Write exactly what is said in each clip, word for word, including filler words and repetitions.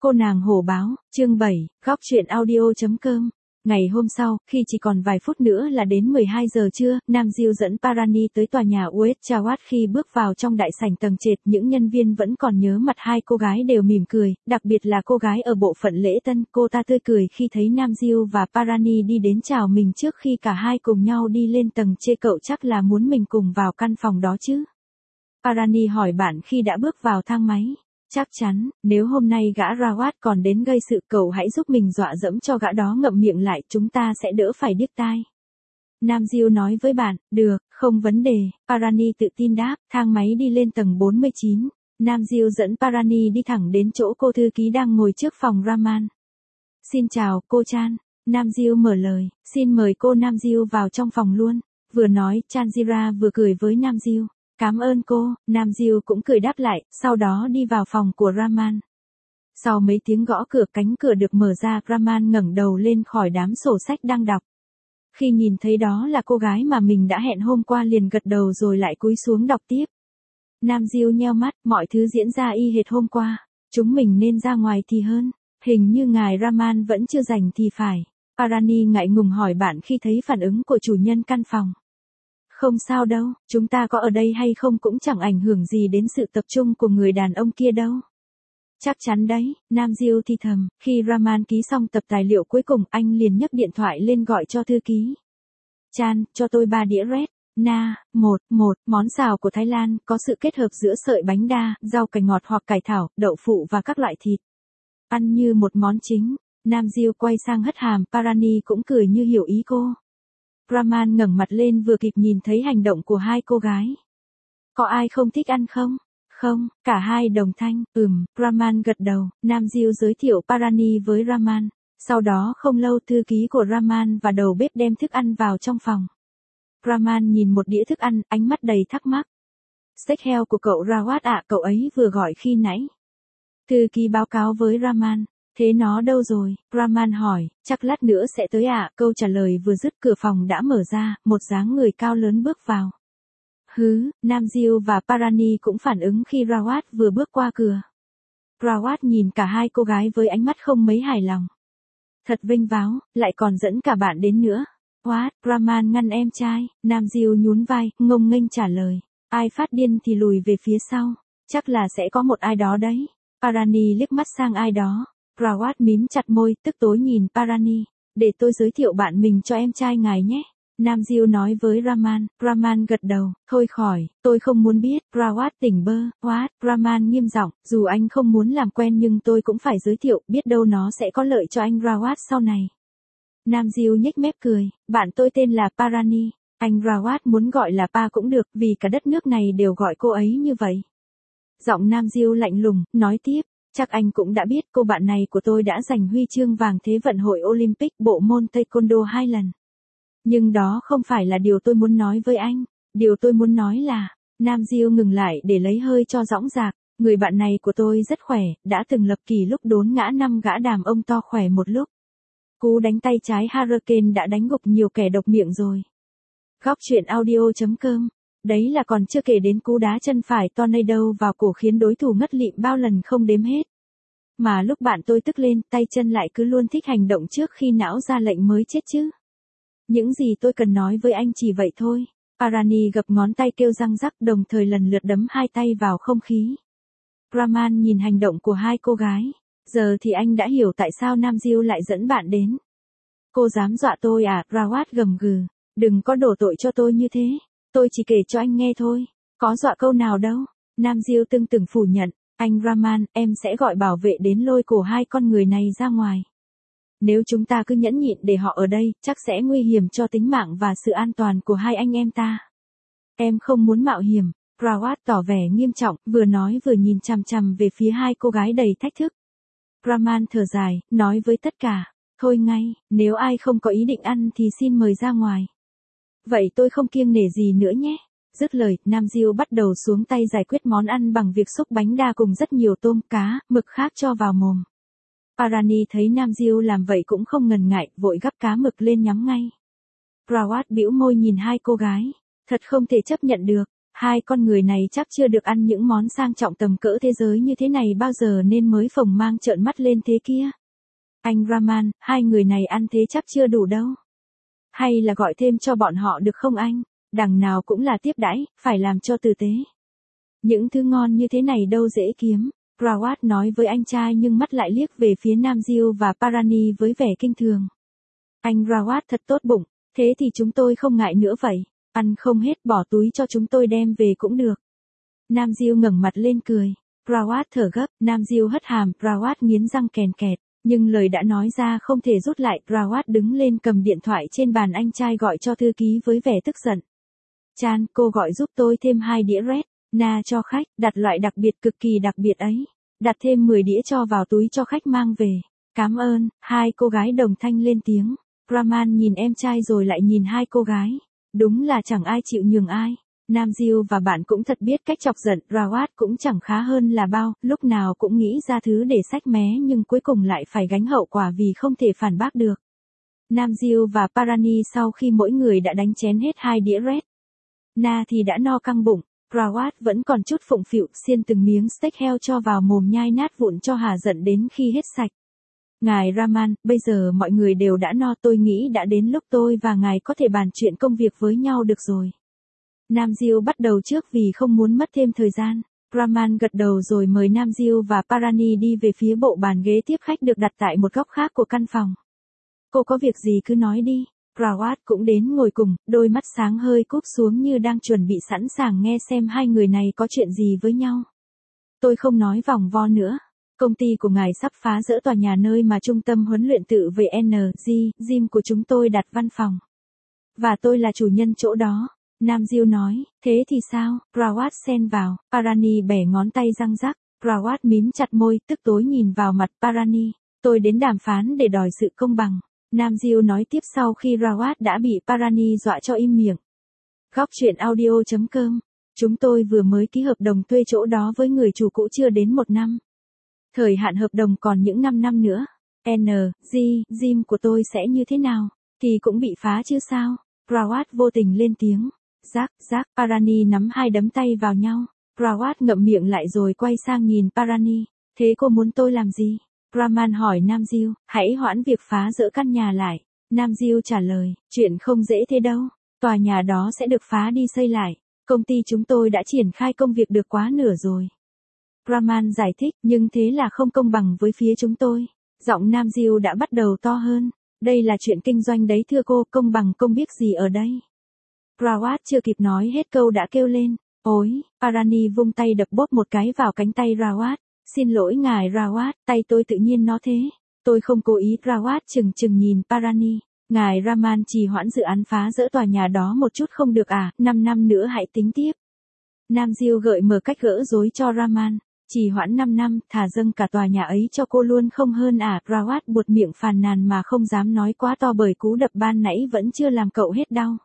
Cô nàng hổ báo, chương bảy, góc chuyện audio.com. Ngày hôm sau, khi chỉ còn vài phút nữa là đến mười hai giờ trưa, Nam Diêu dẫn Parani tới tòa nhà u ét Chawat. Khi bước vào trong đại sảnh tầng trệt, những nhân viên vẫn còn nhớ mặt hai cô gái đều mỉm cười, đặc biệt là cô gái ở bộ phận lễ tân. Cô ta tươi cười khi thấy Nam Diêu và Parani đi đến chào mình trước khi cả hai cùng nhau đi lên tầng trên. Cậu chắc là muốn mình cùng vào căn phòng đó chứ? Parani hỏi bạn khi đã bước vào thang máy. Chắc chắn, nếu hôm nay gã Rawat còn đến gây sự, cậu hãy giúp mình dọa dẫm cho gã đó ngậm miệng lại, chúng ta sẽ đỡ phải điếc tai. Nam Diêu nói với bạn, được, không vấn đề. Parani tự tin đáp. Thang máy đi lên tầng bốn mươi chín. Nam Diêu dẫn Parani đi thẳng đến chỗ cô thư ký đang ngồi trước phòng Raman. Xin chào, cô Chan. Nam Diêu mở lời, xin mời cô Nam Diêu vào trong phòng luôn. Vừa nói, Chanjira vừa cười với Nam Diêu. Cảm ơn cô, Nam Diêu cũng cười đáp lại, sau đó đi vào phòng của Raman. Sau mấy tiếng gõ cửa, cánh cửa được mở ra, Raman ngẩng đầu lên khỏi đám sổ sách đang đọc. Khi nhìn thấy đó là cô gái mà mình đã hẹn hôm qua liền gật đầu rồi lại cúi xuống đọc tiếp. Nam Diêu nheo mắt, mọi thứ diễn ra y hệt hôm qua, chúng mình nên ra ngoài thì hơn, hình như ngài Raman vẫn chưa rảnh thì phải. Parani ngại ngùng hỏi bạn khi thấy phản ứng của chủ nhân căn phòng. Không sao đâu, chúng ta có ở đây hay không cũng chẳng ảnh hưởng gì đến sự tập trung của người đàn ông kia đâu. Chắc chắn đấy, Nam Diêu thì thầm. Khi Raman ký xong tập tài liệu cuối cùng, anh liền nhấc điện thoại lên gọi cho thư ký. Chan, cho tôi ba đĩa red. Na, một, một, món xào của Thái Lan, có sự kết hợp giữa sợi bánh đa, rau cải ngọt hoặc cải thảo, đậu phụ và các loại thịt. Ăn như một món chính. Nam Diêu quay sang hất hàm, Parani cũng cười như hiểu ý cô. Raman ngẩng mặt lên vừa kịp nhìn thấy hành động của hai cô gái. Có ai không thích ăn không? Không, cả hai đồng thanh, ừm, Raman gật đầu. Nam Diêu giới thiệu Parani với Raman. Sau đó không lâu thư ký của Raman và đầu bếp đem thức ăn vào trong phòng. Raman nhìn một đĩa thức ăn, ánh mắt đầy thắc mắc. Steak heo của cậu Rawat ạ, cậu ấy vừa gọi khi nãy. Thư ký báo cáo với Raman. Thế nó đâu rồi? Raman hỏi, chắc lát nữa sẽ tới ạ. Câu trả lời vừa dứt, cửa phòng đã mở ra, một dáng người cao lớn bước vào. Hứ, Nam Diêu và Parani cũng phản ứng khi Rawat vừa bước qua cửa. Rawat nhìn cả hai cô gái với ánh mắt không mấy hài lòng. Thật vinh váo, lại còn dẫn cả bạn đến nữa. What? Raman ngăn em trai. Nam Diêu nhún vai, ngông nghênh trả lời. Ai phát điên thì lùi về phía sau. Chắc là sẽ có một ai đó đấy. Parani liếc mắt sang ai đó. Rawat mím chặt môi, tức tối nhìn Parani. Để tôi giới thiệu bạn mình cho em trai ngài nhé. Nam Diêu nói với Raman. Raman gật đầu. Thôi khỏi, tôi không muốn biết. Rawat tỉnh bơ. What? Raman nghiêm giọng. Dù anh không muốn làm quen nhưng tôi cũng phải giới thiệu, biết đâu nó sẽ có lợi cho anh Rawat sau này. Nam Diêu nhếch mép cười. Bạn tôi tên là Parani. Anh Rawat muốn gọi là Pa cũng được, vì cả đất nước này đều gọi cô ấy như vậy. Giọng Nam Diêu lạnh lùng, nói tiếp. Chắc anh cũng đã biết cô bạn này của tôi đã giành huy chương vàng Thế vận hội Olympic bộ môn Taekwondo hai lần. Nhưng đó không phải là điều tôi muốn nói với anh. Điều tôi muốn nói là, Nam Diêu ngừng lại để lấy hơi cho dõng dạc. Người bạn này của tôi rất khỏe, đã từng lập kỷ lúc đốn ngã năm gã đàn ông to khỏe một lúc. Cú đánh tay trái Hurricane đã đánh gục nhiều kẻ độc miệng rồi. Góc chuyện audio.com. Đấy là còn chưa kể đến cú đá chân phải Tornado vào cổ khiến đối thủ ngất lịm bao lần không đếm hết. Mà lúc bạn tôi tức lên, tay chân lại cứ luôn thích hành động trước khi não ra lệnh mới chết chứ. Những gì tôi cần nói với anh chỉ vậy thôi. Parani gập ngón tay kêu răng rắc, đồng thời lần lượt đấm hai tay vào không khí. Raman nhìn hành động của hai cô gái. Giờ thì anh đã hiểu tại sao Nam Diêu lại dẫn bạn đến. Cô dám dọa tôi à? Rawat gầm gừ. Đừng có đổ tội cho tôi như thế. Tôi chỉ kể cho anh nghe thôi. Có dọa câu nào đâu. Nam Diêu tưng từng phủ nhận. Anh Raman, em sẽ gọi bảo vệ đến lôi cổ hai con người này ra ngoài. Nếu chúng ta cứ nhẫn nhịn để họ ở đây, chắc sẽ nguy hiểm cho tính mạng và sự an toàn của hai anh em ta. Em không muốn mạo hiểm. Rawat tỏ vẻ nghiêm trọng, vừa nói vừa nhìn chằm chằm về phía hai cô gái đầy thách thức. Raman thở dài, nói với tất cả. Thôi ngay, nếu ai không có ý định ăn thì xin mời ra ngoài. Vậy tôi không kiêng nể gì nữa nhé. Dứt lời, Nam Diêu bắt đầu xuống tay giải quyết món ăn bằng việc xúc bánh đa cùng rất nhiều tôm, cá, mực khác cho vào mồm. Parani thấy Nam Diêu làm vậy cũng không ngần ngại, vội gắp cá mực lên nhắm ngay. Rawat bĩu môi nhìn hai cô gái. Thật không thể chấp nhận được. Hai con người này chắc chưa được ăn những món sang trọng tầm cỡ thế giới như thế này bao giờ nên mới phồng mang trợn mắt lên thế kia. Anh Rahman, hai người này ăn thế chắc chưa đủ đâu. Hay là gọi thêm cho bọn họ được không anh? Đằng nào cũng là tiếp đãi, phải làm cho tử tế. Những thứ ngon như thế này đâu dễ kiếm. Rawat nói với anh trai nhưng mắt lại liếc về phía Nam Diêu và Parani với vẻ kinh thường. Anh Rawat thật tốt bụng, thế thì chúng tôi không ngại nữa vậy. Ăn không hết bỏ túi cho chúng tôi đem về cũng được. Nam Diêu ngẩng mặt lên cười. Rawat thở gấp, Nam Diêu hất hàm, Rawat nghiến răng kèn kẹt. Nhưng lời đã nói ra không thể rút lại, Rawat đứng lên cầm điện thoại trên bàn anh trai gọi cho thư ký với vẻ tức giận. Chan, cô gọi giúp tôi thêm hai đĩa Red Na cho khách, đặt loại đặc biệt cực kỳ đặc biệt ấy. Đặt thêm mười đĩa cho vào túi cho khách mang về. Cảm ơn, hai cô gái đồng thanh lên tiếng. Rahman nhìn em trai rồi lại nhìn hai cô gái. Đúng là chẳng ai chịu nhường ai. Nam Diêu và bạn cũng thật biết cách chọc giận, Rawat cũng chẳng khá hơn là bao, lúc nào cũng nghĩ ra thứ để xách mé nhưng cuối cùng lại phải gánh hậu quả vì không thể phản bác được. Nam Diêu và Parani sau khi mỗi người đã đánh chén hết hai đĩa Red Na thì đã no căng bụng. Rawat vẫn còn chút phụng phịu, xiên từng miếng steak heo cho vào mồm nhai nát vụn cho hả giận đến khi hết sạch. Ngài Rahman, bây giờ mọi người đều đã no, tôi nghĩ đã đến lúc tôi và ngài có thể bàn chuyện công việc với nhau được rồi. Nam Diêu bắt đầu trước vì không muốn mất thêm thời gian. Rahman gật đầu rồi mời Nam Diêu và Parani đi về phía bộ bàn ghế tiếp khách được đặt tại một góc khác của căn phòng. Cô có việc gì cứ nói đi. Rawat cũng đến ngồi cùng, đôi mắt sáng hơi cúp xuống như đang chuẩn bị sẵn sàng nghe xem hai người này có chuyện gì với nhau. Tôi không nói vòng vo nữa. Công ty của ngài sắp phá dỡ tòa nhà nơi mà trung tâm huấn luyện tự vệ en giê, gym của chúng tôi đặt văn phòng. Và tôi là chủ nhân chỗ đó. Nam Diêu nói, thế thì sao? Rawat xen vào, Parani bẻ ngón tay răng rắc. Rawat mím chặt môi, tức tối nhìn vào mặt Parani. Tôi đến đàm phán để đòi sự công bằng. Nam Diêu nói tiếp sau khi Rawat đã bị Parani dọa cho im miệng. Góc chuyện audio chấm com. Chúng tôi vừa mới ký hợp đồng thuê chỗ đó với người chủ cũ chưa đến một năm. Thời hạn hợp đồng còn những năm năm nữa. en giê, gym của tôi sẽ như thế nào? Thì cũng bị phá chứ sao? Rawat vô tình lên tiếng. Rắc, rắc, Parani nắm hai đấm tay vào nhau. Rawat ngậm miệng lại rồi quay sang nhìn Parani. Thế cô muốn tôi làm gì? Rahman hỏi Nam Diêu, hãy hoãn việc phá dỡ căn nhà lại. Nam Diêu trả lời, chuyện không dễ thế đâu. Tòa nhà đó sẽ được phá đi xây lại. Công ty chúng tôi đã triển khai công việc được quá nửa rồi. Rahman giải thích, nhưng thế là không công bằng với phía chúng tôi. Giọng Nam Diêu đã bắt đầu to hơn. Đây là chuyện kinh doanh đấy thưa cô, công bằng công biết gì ở đây. Rawat chưa kịp nói hết câu đã kêu lên. Ôi, Parani vung tay đập bóp một cái vào cánh tay Rawat. Xin lỗi ngài Rawat, tay tôi tự nhiên nó thế. Tôi không cố ý. Rawat chừng chừng nhìn Parani. Ngài Rahman trì hoãn dự án phá dỡ tòa nhà đó một chút không được à, năm năm nữa hãy tính tiếp. Nam Diêu gợi mở cách gỡ rối cho Rahman. Trì hoãn năm năm, thà dâng cả tòa nhà ấy cho cô luôn không hơn à. Rawat buột miệng phàn nàn mà không dám nói quá to bởi cú đập ban nãy vẫn chưa làm cậu hết đau.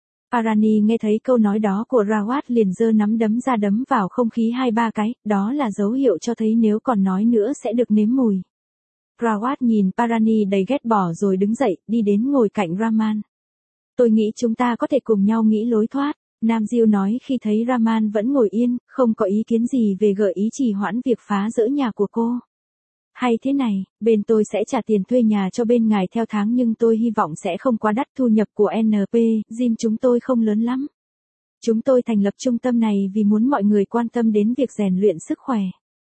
Parani nghe thấy câu nói đó của Rawat liền giơ nắm đấm ra đấm vào không khí hai ba cái, đó là dấu hiệu cho thấy nếu còn nói nữa sẽ được nếm mùi. Rawat nhìn Parani đầy ghét bỏ rồi đứng dậy, đi đến ngồi cạnh Rahman. Tôi nghĩ chúng ta có thể cùng nhau nghĩ lối thoát, Nam Diêu nói khi thấy Rahman vẫn ngồi yên, không có ý kiến gì về gợi ý trì hoãn việc phá dỡ nhà của cô. Hay thế này, bên tôi sẽ trả tiền thuê nhà cho bên ngài theo tháng nhưng tôi hy vọng sẽ không quá đắt. Thu nhập của en pê, gym chúng tôi không lớn lắm. Chúng tôi thành lập trung tâm này vì muốn mọi người quan tâm đến việc rèn luyện sức khỏe.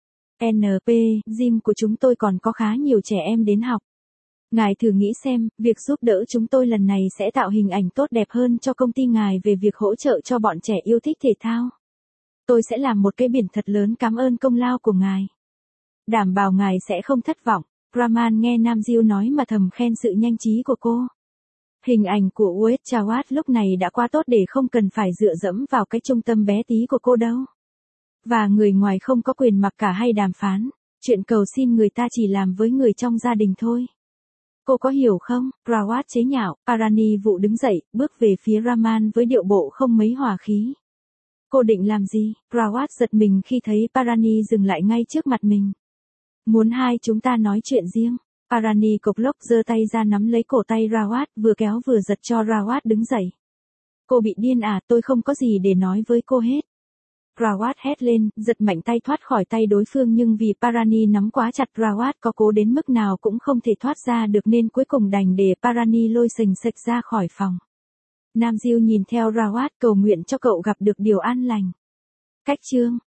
en pê, gym của chúng tôi còn có khá nhiều trẻ em đến học. Ngài thử nghĩ xem, việc giúp đỡ chúng tôi lần này sẽ tạo hình ảnh tốt đẹp hơn cho công ty ngài về việc hỗ trợ cho bọn trẻ yêu thích thể thao. Tôi sẽ làm một cái biển thật lớn cảm ơn công lao của ngài. Đảm bảo ngài sẽ không thất vọng. Rahman nghe Nam Diêu nói mà thầm khen sự nhanh trí của cô. Hình ảnh của Uet Chawat lúc này đã quá tốt để không cần phải dựa dẫm vào cái trung tâm bé tí của cô đâu. Và người ngoài không có quyền mặc cả hay đàm phán. Chuyện cầu xin người ta chỉ làm với người trong gia đình thôi. Cô có hiểu không? Rawat chế nhạo. Parani vụ đứng dậy, bước về phía Rahman với điệu bộ không mấy hòa khí. Cô định làm gì? Rawat giật mình khi thấy Parani dừng lại ngay trước mặt mình. Muốn hai chúng ta nói chuyện riêng. Parani cộc lốc giơ tay ra nắm lấy cổ tay Rawat, vừa kéo vừa giật cho Rawat đứng dậy. Cô bị điên à, tôi không có gì để nói với cô hết. Rawat hét lên, giật mạnh tay thoát khỏi tay đối phương nhưng vì Parani nắm quá chặt Rawat có cố đến mức nào cũng không thể thoát ra được nên cuối cùng đành để Parani lôi sình sịch ra khỏi phòng. Nam Diêu nhìn theo Rawat cầu nguyện cho cậu gặp được điều an lành. Cách chương